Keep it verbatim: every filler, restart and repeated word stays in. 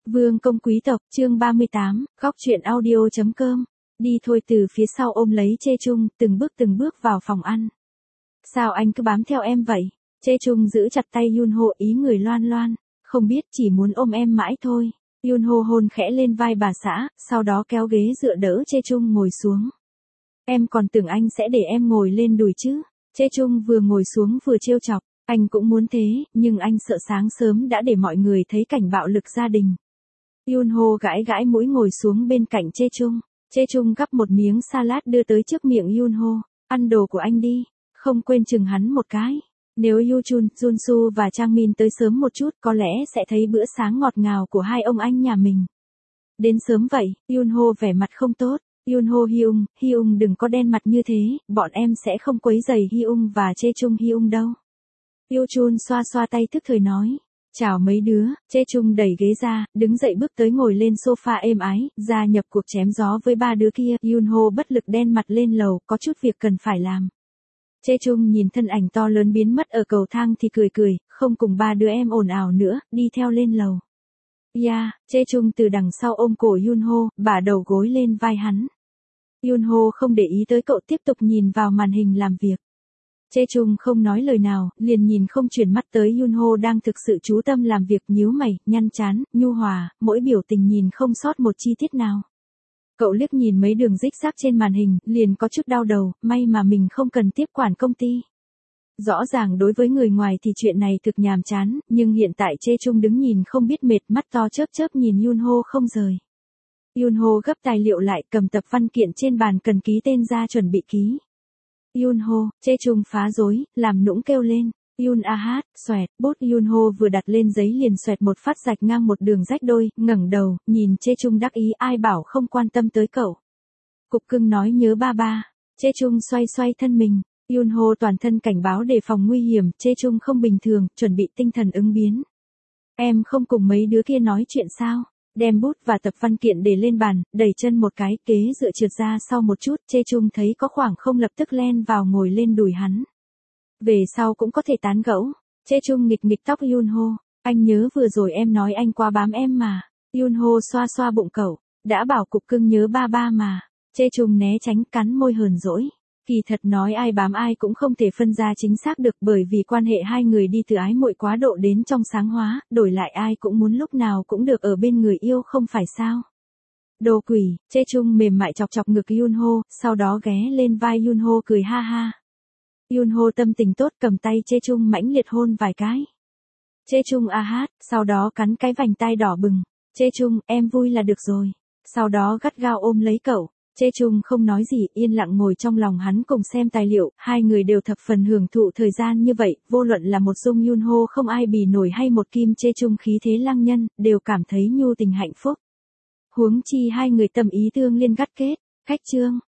Vương công quý tộc, chương ba mươi tám, góc truyện audio chấm com. Đi thôi từ phía sau ôm lấy Chê Chung, từng bước từng bước vào phòng ăn. Sao anh cứ bám theo em vậy? Chê Chung giữ chặt tay Yunho ý người loan loan. Không biết, chỉ muốn ôm em mãi thôi. Yunho hôn khẽ lên vai bà xã, sau đó kéo ghế dựa đỡ Chê Chung ngồi xuống. Em còn tưởng anh sẽ để em ngồi lên đùi chứ. Chê Chung vừa ngồi xuống vừa trêu chọc. Anh cũng muốn thế, nhưng anh sợ sáng sớm đã để mọi người thấy cảnh bạo lực gia đình. Yunho gãi gãi mũi ngồi xuống bên cạnh Chê Chung. Chê Chung gắp một miếng salad đưa tới trước miệng Yunho. Ăn đồ của anh đi, không quên chừng hắn một cái. Nếu Yuchun, Junsu và Changmin tới sớm một chút có lẽ sẽ thấy bữa sáng ngọt ngào của hai ông anh nhà mình. Đến sớm vậy, Yunho vẻ mặt không tốt. Yunho Hyung, Hyung đừng có đen mặt như thế, bọn em sẽ không quấy rầy Hyung và Chê Chung Hyung đâu. Yuchun xoa xoa tay thức thời nói. Chào mấy đứa, Chê Chung đẩy ghế ra, đứng dậy bước tới ngồi lên sofa êm ái, gia nhập cuộc chém gió với ba đứa kia. Yunho bất lực đen mặt lên lầu, có chút việc cần phải làm. Chê Chung nhìn thân ảnh to lớn biến mất ở cầu thang thì cười cười, không cùng ba đứa em ồn ào nữa, đi theo lên lầu. Yeah, Chê Chung từ đằng sau ôm cổ Yunho, bả đầu gối lên vai hắn. Yunho không để ý tới cậu tiếp tục nhìn vào màn hình làm việc. Chê Chung không nói lời nào, liền nhìn không chuyển mắt tới Yunho đang thực sự chú tâm làm việc, nhíu mày, nhăn trán, nhu hòa, mỗi biểu tình nhìn không sót một chi tiết nào. Cậu liếc nhìn mấy đường rích rác trên màn hình, liền có chút đau đầu, may mà mình không cần tiếp quản công ty. Rõ ràng đối với người ngoài thì chuyện này thực nhàm chán, nhưng hiện tại Chê Chung đứng nhìn không biết mệt, mắt to chớp chớp nhìn Yunho không rời. Yunho gấp tài liệu lại, cầm tập văn kiện trên bàn cần ký tên ra chuẩn bị ký. Yunho, Chê Chung phá rối, làm nũng kêu lên. Yun a hát, xoẹt, bút Yunho vừa đặt lên giấy liền xoẹt một phát rạch ngang một đường rách đôi, ngẩng đầu, nhìn Chê Chung đắc ý, ai bảo không quan tâm tới cậu. Cục cưng nói nhớ ba ba. Chê Chung xoay xoay thân mình. Yunho toàn thân cảnh báo đề phòng nguy hiểm, Chê Chung không bình thường, chuẩn bị tinh thần ứng biến. Em không cùng mấy đứa kia nói chuyện sao? Đem bút và tập văn kiện để lên bàn, đẩy chân một cái, kế dựa trượt ra sau một chút, Chê Chung thấy có khoảng không lập tức len vào ngồi lên đùi hắn. Về sau cũng có thể tán gẫu. Chê Chung nghịch nghịch tóc Yunho. Anh nhớ vừa rồi em nói anh quá bám em mà. Yunho xoa xoa bụng cậu. Đã bảo cục cưng nhớ ba ba mà. Chê Chung né tránh, cắn môi hờn dỗi. Kỳ thật nói ai bám ai cũng không thể phân ra chính xác được, bởi vì quan hệ hai người đi từ ái muội quá độ đến trong sáng hóa, đổi lại ai cũng muốn lúc nào cũng được ở bên người yêu không phải sao. Đồ quỷ, Chê Chung mềm mại chọc chọc ngực Yunho, sau đó ghé lên vai Yunho cười ha ha. Yunho tâm tình tốt cầm tay Chê Chung mãnh liệt hôn vài cái. Chê Chung a hát, sau đó cắn cái vành tai đỏ bừng. Chê Chung, em vui là được rồi. Sau đó gắt gao ôm lấy cậu. Chê Chung không nói gì, yên lặng ngồi trong lòng hắn cùng xem tài liệu, hai người đều thập phần hưởng thụ thời gian như vậy, vô luận là một Dung Yunho không ai bì nổi hay một Kim Chê Chung khí thế lăng nhân, đều cảm thấy nhu tình hạnh phúc. Huống chi hai người tâm ý tương liên gắt kết, khách chương.